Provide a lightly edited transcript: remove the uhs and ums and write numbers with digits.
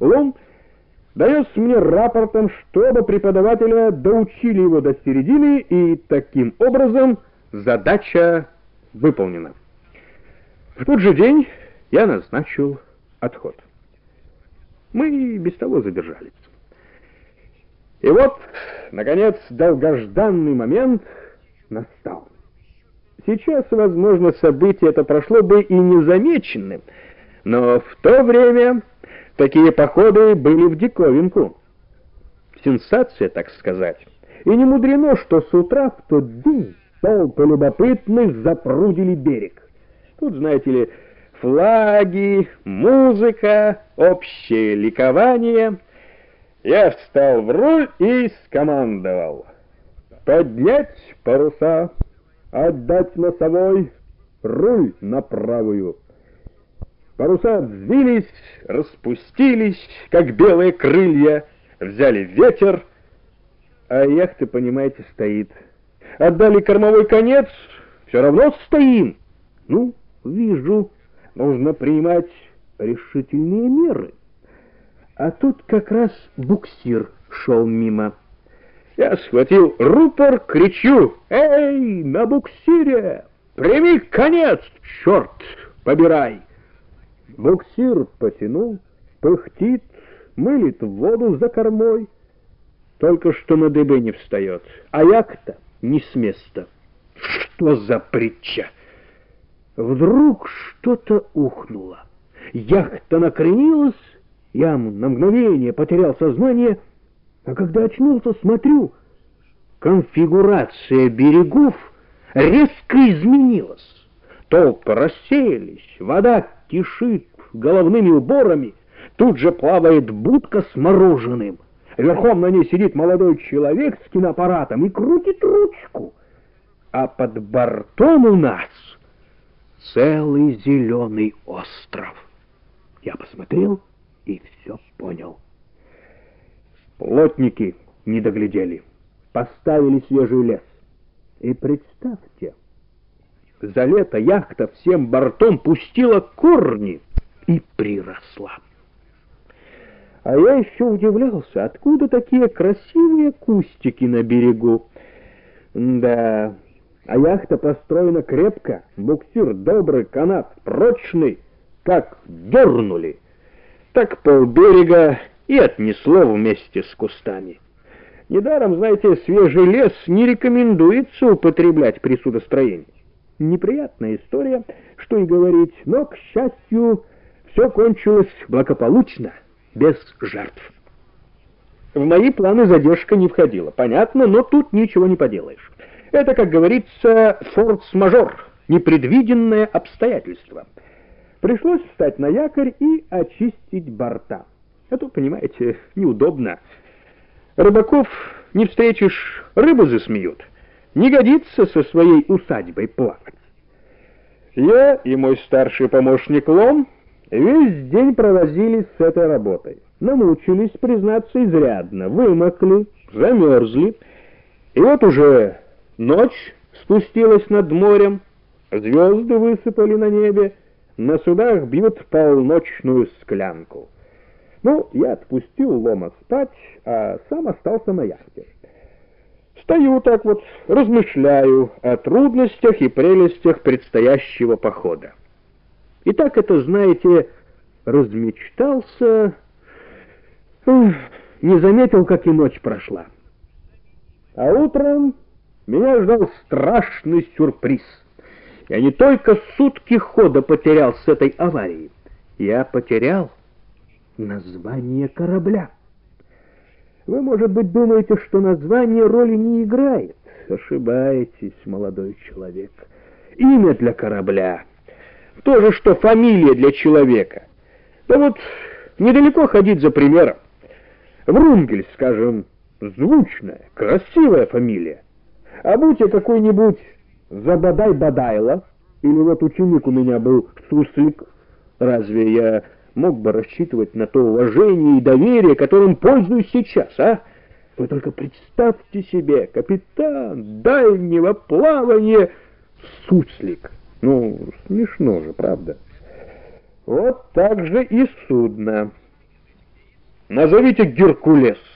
Лом дает мне рапортом, чтобы преподавателя доучили его до середины, и таким образом задача выполнена. В тот же день я назначил отход. Мы без того задержались. И вот, наконец, долгожданный момент настал. Сейчас, возможно, событие это прошло бы и незамеченным, но в то время такие походы были в диковинку. Сенсация, так сказать. И не мудрено, что с утра в тот день толпы любопытных запрудили берег. Тут, знаете ли, флаги, музыка, общее ликование. Я встал в руль и скомандовал: поднять паруса, отдать носовой, руль на правую. Паруса взвились, распустились, как белые крылья, взяли ветер, а яхта, понимаете, стоит. Отдали кормовой конец, все равно стоим. Ну, вижу, нужно принимать решительные меры. А тут как раз буксир шел мимо. Я схватил рупор, кричу: «Эй, на буксире! Прими конец, черт побирай!» Буксир потянул, пыхтит, мылит воду за кормой. Только что на дыбы не встает, а яхта не с места. Что за притча? Вдруг что-то ухнуло. Яхта накренилась, я на мгновение потерял сознание, а когда очнулся, смотрю, конфигурация берегов резко изменилась. Толпы рассеялись, вода кишит головными уборами, тут же плавает будка с мороженым. Верхом на ней сидит молодой человек с киноаппаратом и крутит ручку. А под бортом у нас целый зеленый остров. Я посмотрел и все понял. Плотники не доглядели, поставили свежий лес. И представьте, за лето яхта всем бортом пустила корни и приросла. А я еще удивлялся, откуда такие красивые кустики на берегу. Да, а яхта построена крепко, буксир добрый, канат прочный. Как дернули, так полберега и отнесло вместе с кустами. Недаром, знаете, свежий лес не рекомендуется употреблять при судостроении. Неприятная история, что и говорить, но, к счастью, все кончилось благополучно, без жертв. В мои планы задержка не входила, понятно, но тут ничего не поделаешь. Это, как говорится, форс-мажор, непредвиденное обстоятельство. Пришлось встать на якорь и очистить борта. А то, понимаете, неудобно. Рыбаков не встретишь, рыбы засмеют. Не годится со своей усадьбой плавать. Я и мой старший помощник Лом весь день провозились с этой работой. Намучились, признаться, изрядно, вымокли, замерзли. И вот уже ночь спустилась над морем, звезды высыпали на небе, на судах бьют полночную склянку. Ну, я отпустил Лома спать, а сам остался на яхте. Стою так вот, размышляю о трудностях и прелестях предстоящего похода. И так это, знаете, размечтался, не заметил, как и ночь прошла. А утром меня ждал страшный сюрприз. Я не только сутки хода потерял с этой аварии, я потерял название корабля. Вы, может быть, думаете, что название роли не играет. Ошибаетесь, молодой человек. Имя для корабля — то же, что фамилия для человека. Да вот недалеко ходить за примером. Врунгель, скажем, звучная, красивая фамилия. А будь я какой-нибудь Забадай-Бадайло, или вот ученик у меня был Суслик, разве я мог бы рассчитывать на то уважение и доверие, которым пользуюсь сейчас, а? Вы только представьте себе, капитан дальнего плавания Суслик. Ну, смешно же, правда? Вот так же и судно. Назовите Геркулес.